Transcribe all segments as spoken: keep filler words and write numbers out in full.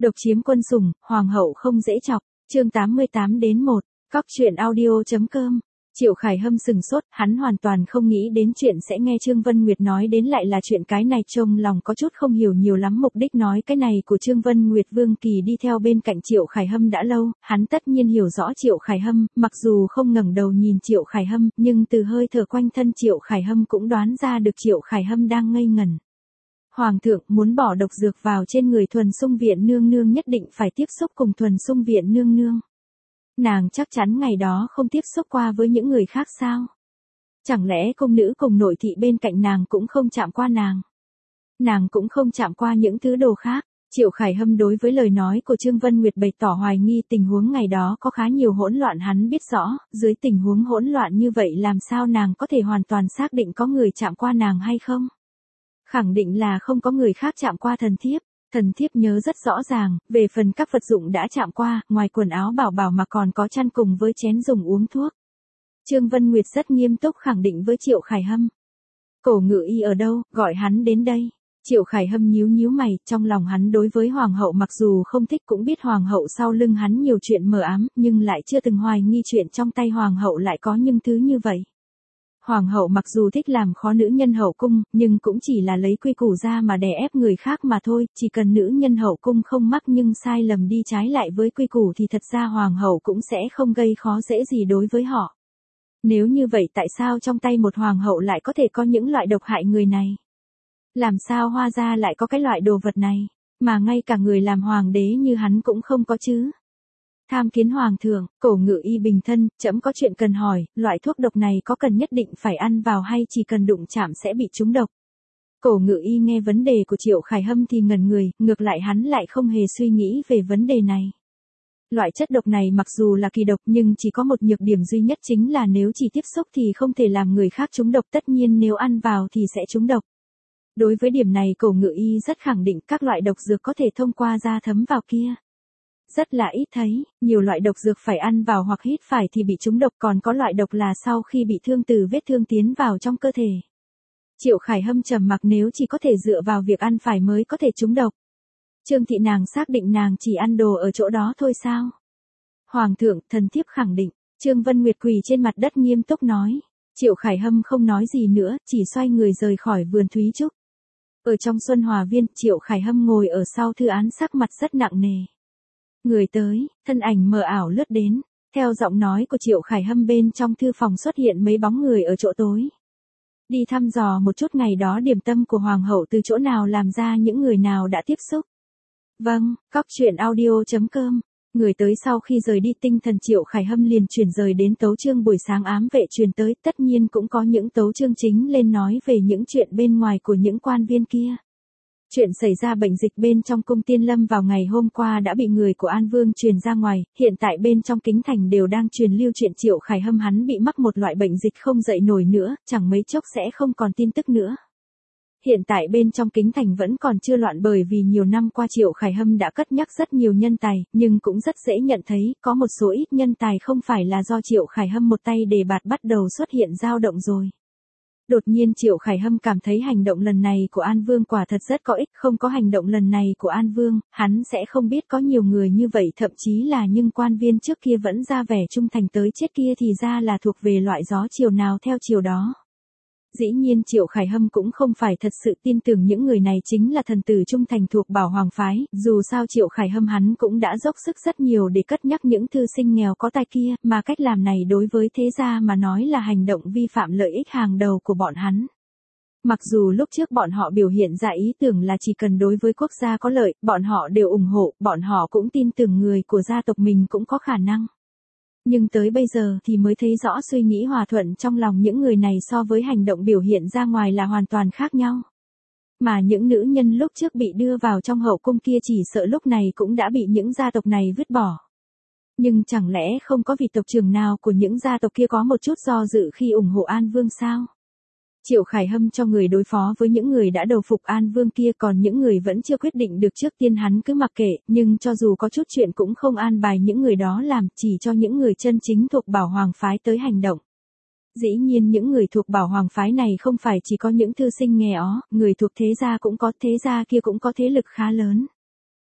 Độc chiếm quân sủng, hoàng hậu không dễ chọc, chương tám mươi tám đến một, cóc truyện audio.com. Triệu Khải Hâm sừng sốt, hắn hoàn toàn không nghĩ đến chuyện sẽ nghe Trương Vân Nguyệt nói đến lại là chuyện cái này, trông lòng có chút không hiểu nhiều lắm mục đích nói cái này của Trương Vân Nguyệt. Vương Kỳ đi theo bên cạnh Triệu Khải Hâm đã lâu, hắn tất nhiên hiểu rõ Triệu Khải Hâm, mặc dù không ngẩng đầu nhìn Triệu Khải Hâm, nhưng từ hơi thở quanh thân Triệu Khải Hâm cũng đoán ra được Triệu Khải Hâm đang ngây ngẩn. Hoàng thượng muốn bỏ độc dược vào trên người Thuần Sung Viện nương nương nhất định phải tiếp xúc cùng Thuần Sung Viện nương nương. Nàng chắc chắn ngày đó không tiếp xúc qua với những người khác sao? Chẳng lẽ công nữ cùng nội thị bên cạnh nàng cũng không chạm qua nàng? Nàng cũng không chạm qua những thứ đồ khác. Triệu Khải Hâm đối với lời nói của Trương Vân Nguyệt bày tỏ hoài nghi, tình huống ngày đó có khá nhiều hỗn loạn, hắn biết rõ, dưới tình huống hỗn loạn như vậy làm sao nàng có thể hoàn toàn xác định có người chạm qua nàng hay không? Khẳng định là không có người khác chạm qua thần thiếp. Thần thiếp nhớ rất rõ ràng, về phần các vật dụng đã chạm qua, ngoài quần áo bảo bảo mà còn có chăn cùng với chén dùng uống thuốc. Trương Vân Nguyệt rất nghiêm túc khẳng định với Triệu Khải Hâm. Cổ Ngự Y ở đâu, gọi hắn đến đây. Triệu Khải Hâm nhíu nhíu mày, trong lòng hắn đối với hoàng hậu mặc dù không thích cũng biết hoàng hậu sau lưng hắn nhiều chuyện mờ ám, nhưng lại chưa từng hoài nghi chuyện trong tay hoàng hậu lại có những thứ như vậy. Hoàng hậu mặc dù thích làm khó nữ nhân hậu cung, nhưng cũng chỉ là lấy quy củ ra mà đè ép người khác mà thôi, chỉ cần nữ nhân hậu cung không mắc nhưng sai lầm đi trái lại với quy củ thì thật ra hoàng hậu cũng sẽ không gây khó dễ gì đối với họ. Nếu như vậy tại sao trong tay một hoàng hậu lại có thể có những loại độc hại người này? Làm sao Hoa gia lại có cái loại đồ vật này, mà ngay cả người làm hoàng đế như hắn cũng không có chứ? Tham kiến hoàng thượng, Cổ Ngự Y bình thân, trẫm có chuyện cần hỏi, loại thuốc độc này có cần nhất định phải ăn vào hay chỉ cần đụng chạm sẽ bị trúng độc? Cổ Ngự Y nghe vấn đề của Triệu Khải Hâm thì ngẩn người, ngược lại hắn lại không hề suy nghĩ về vấn đề này. Loại chất độc này mặc dù là kỳ độc nhưng chỉ có một nhược điểm duy nhất, chính là nếu chỉ tiếp xúc thì không thể làm người khác trúng độc, tất nhiên nếu ăn vào thì sẽ trúng độc. Đối với điểm này Cổ Ngự Y rất khẳng định các loại độc dược có thể thông qua da thấm vào kia. Rất là ít thấy, nhiều loại độc dược phải ăn vào hoặc hít phải thì bị trúng độc, còn có loại độc là sau khi bị thương từ vết thương tiến vào trong cơ thể. Triệu Khải Hâm trầm mặc, nếu chỉ có thể dựa vào việc ăn phải mới có thể trúng độc. Trương thị nàng xác định nàng chỉ ăn đồ ở chỗ đó thôi sao? Hoàng thượng, thần thiếp khẳng định. Trương Vân Nguyệt quỳ trên mặt đất nghiêm túc nói. Triệu Khải Hâm không nói gì nữa, chỉ xoay người rời khỏi vườn Thúy Trúc. Ở trong Xuân Hòa Viên, Triệu Khải Hâm ngồi ở sau thư án, sắc mặt rất nặng nề. Người tới, thân ảnh mờ ảo lướt đến, theo giọng nói của Triệu Khải Hâm bên trong thư phòng xuất hiện mấy bóng người ở chỗ tối. Đi thăm dò một chút ngày đó điểm tâm của hoàng hậu từ chỗ nào làm ra, những người nào đã tiếp xúc. Vâng, cóc truyện audio.com. Người tới sau khi rời đi, tinh thần Triệu Khải Hâm liền chuyển rời đến tấu chương buổi sáng ám vệ truyền tới, tất nhiên cũng có những tấu chương chính lên nói về những chuyện bên ngoài của những quan viên kia. Chuyện xảy ra bệnh dịch bên trong cung Tiên Lâm vào ngày hôm qua đã bị người của An Vương truyền ra ngoài, hiện tại bên trong Kính Thành đều đang truyền lưu chuyện Triệu Khải Hâm hắn bị mắc một loại bệnh dịch không dậy nổi nữa, chẳng mấy chốc sẽ không còn tin tức nữa. Hiện tại bên trong Kính Thành vẫn còn chưa loạn, bởi vì nhiều năm qua Triệu Khải Hâm đã cất nhắc rất nhiều nhân tài, nhưng cũng rất dễ nhận thấy, có một số ít nhân tài không phải là do Triệu Khải Hâm một tay đề bạt bắt đầu xuất hiện dao động rồi. Đột nhiên Triệu Khải Hâm cảm thấy hành động lần này của An Vương quả thật rất có ích, không có hành động lần này của An Vương, hắn sẽ không biết có nhiều người như vậy, thậm chí là những quan viên trước kia vẫn ra vẻ trung thành tới chết kia thì ra là thuộc về loại gió chiều nào theo chiều đó. Dĩ nhiên Triệu Khải Hâm cũng không phải thật sự tin tưởng những người này chính là thần tử trung thành thuộc Bảo Hoàng phái, dù sao Triệu Khải Hâm hắn cũng đã dốc sức rất nhiều để cất nhắc những thư sinh nghèo có tài kia, mà cách làm này đối với thế gia mà nói là hành động vi phạm lợi ích hàng đầu của bọn hắn. Mặc dù lúc trước bọn họ biểu hiện ra ý tưởng là chỉ cần đối với quốc gia có lợi, bọn họ đều ủng hộ, bọn họ cũng tin tưởng người của gia tộc mình cũng có khả năng. Nhưng tới bây giờ thì mới thấy rõ suy nghĩ hòa thuận trong lòng những người này so với hành động biểu hiện ra ngoài là hoàn toàn khác nhau. Mà những nữ nhân lúc trước bị đưa vào trong hậu cung kia chỉ sợ lúc này cũng đã bị những gia tộc này vứt bỏ. Nhưng chẳng lẽ không có vị tộc trưởng nào của những gia tộc kia có một chút do dự khi ủng hộ An Vương sao? Triệu Khải Hâm cho người đối phó với những người đã đầu phục An Vương kia, còn những người vẫn chưa quyết định được trước tiên hắn cứ mặc kệ, nhưng cho dù có chút chuyện cũng không an bài những người đó làm, chỉ cho những người chân chính thuộc Bảo Hoàng phái tới hành động. Dĩ nhiên những người thuộc Bảo Hoàng phái này không phải chỉ có những thư sinh nghèo, người thuộc thế gia cũng có, thế gia kia cũng có thế lực khá lớn.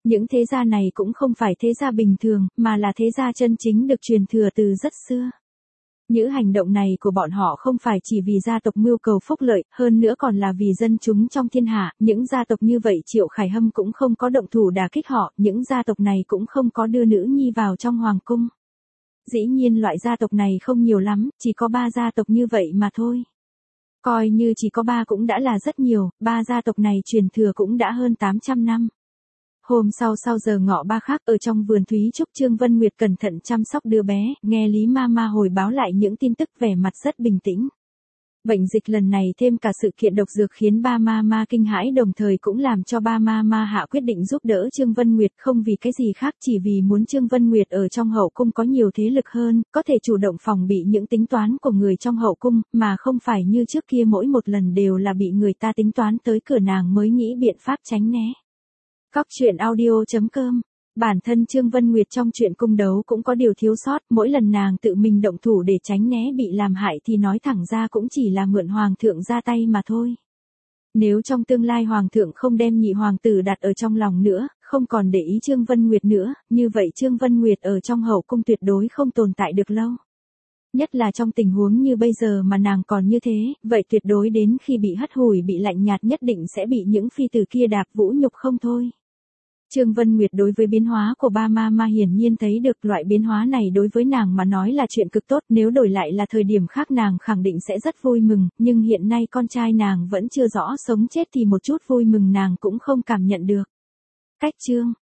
Những thế gia này cũng không phải thế gia bình thường, mà là thế gia chân chính được truyền thừa từ rất xưa. Những hành động này của bọn họ không phải chỉ vì gia tộc mưu cầu phúc lợi, hơn nữa còn là vì dân chúng trong thiên hạ, những gia tộc như vậy Triệu Khải Hâm cũng không có động thủ đả kích họ, những gia tộc này cũng không có đưa nữ nhi vào trong hoàng cung. Dĩ nhiên loại gia tộc này không nhiều lắm, chỉ có ba gia tộc như vậy mà thôi. Coi như chỉ có ba cũng đã là rất nhiều, ba gia tộc này truyền thừa cũng đã hơn tám trăm năm. Hôm sau sau giờ ngọ ba khắc ở trong vườn Thúy Trúc, Trương Vân Nguyệt cẩn thận chăm sóc đứa bé, nghe Lý Mama hồi báo lại những tin tức, vẻ mặt rất bình tĩnh. Bệnh dịch lần này thêm cả sự kiện độc dược khiến ba Mama kinh hãi, đồng thời cũng làm cho ba Mama hạ quyết định giúp đỡ Trương Vân Nguyệt, không vì cái gì khác, chỉ vì muốn Trương Vân Nguyệt ở trong hậu cung có nhiều thế lực hơn, có thể chủ động phòng bị những tính toán của người trong hậu cung, mà không phải như trước kia mỗi một lần đều là bị người ta tính toán tới cửa nàng mới nghĩ biện pháp tránh né. Cóc truyện audio chấm com. Bản thân Trương Vân Nguyệt trong chuyện cung đấu cũng có điều thiếu sót, mỗi lần nàng tự mình động thủ để tránh né bị làm hại thì nói thẳng ra cũng chỉ là mượn hoàng thượng ra tay mà thôi. Nếu trong tương lai hoàng thượng không đem nhị hoàng tử đặt ở trong lòng nữa, không còn để ý Trương Vân Nguyệt nữa, như vậy Trương Vân Nguyệt ở trong hậu cung tuyệt đối không tồn tại được lâu. Nhất là trong tình huống như bây giờ mà nàng còn như thế, vậy tuyệt đối đến khi bị hất hủi bị lạnh nhạt nhất định sẽ bị những phi tử kia đạp vũ nhục không thôi. Trương Vân Nguyệt đối với biến hóa của ba Mama hiển nhiên thấy được, loại biến hóa này đối với nàng mà nói là chuyện cực tốt, nếu đổi lại là thời điểm khác nàng khẳng định sẽ rất vui mừng, nhưng hiện nay con trai nàng vẫn chưa rõ sống chết thì một chút vui mừng nàng cũng không cảm nhận được. Cách chương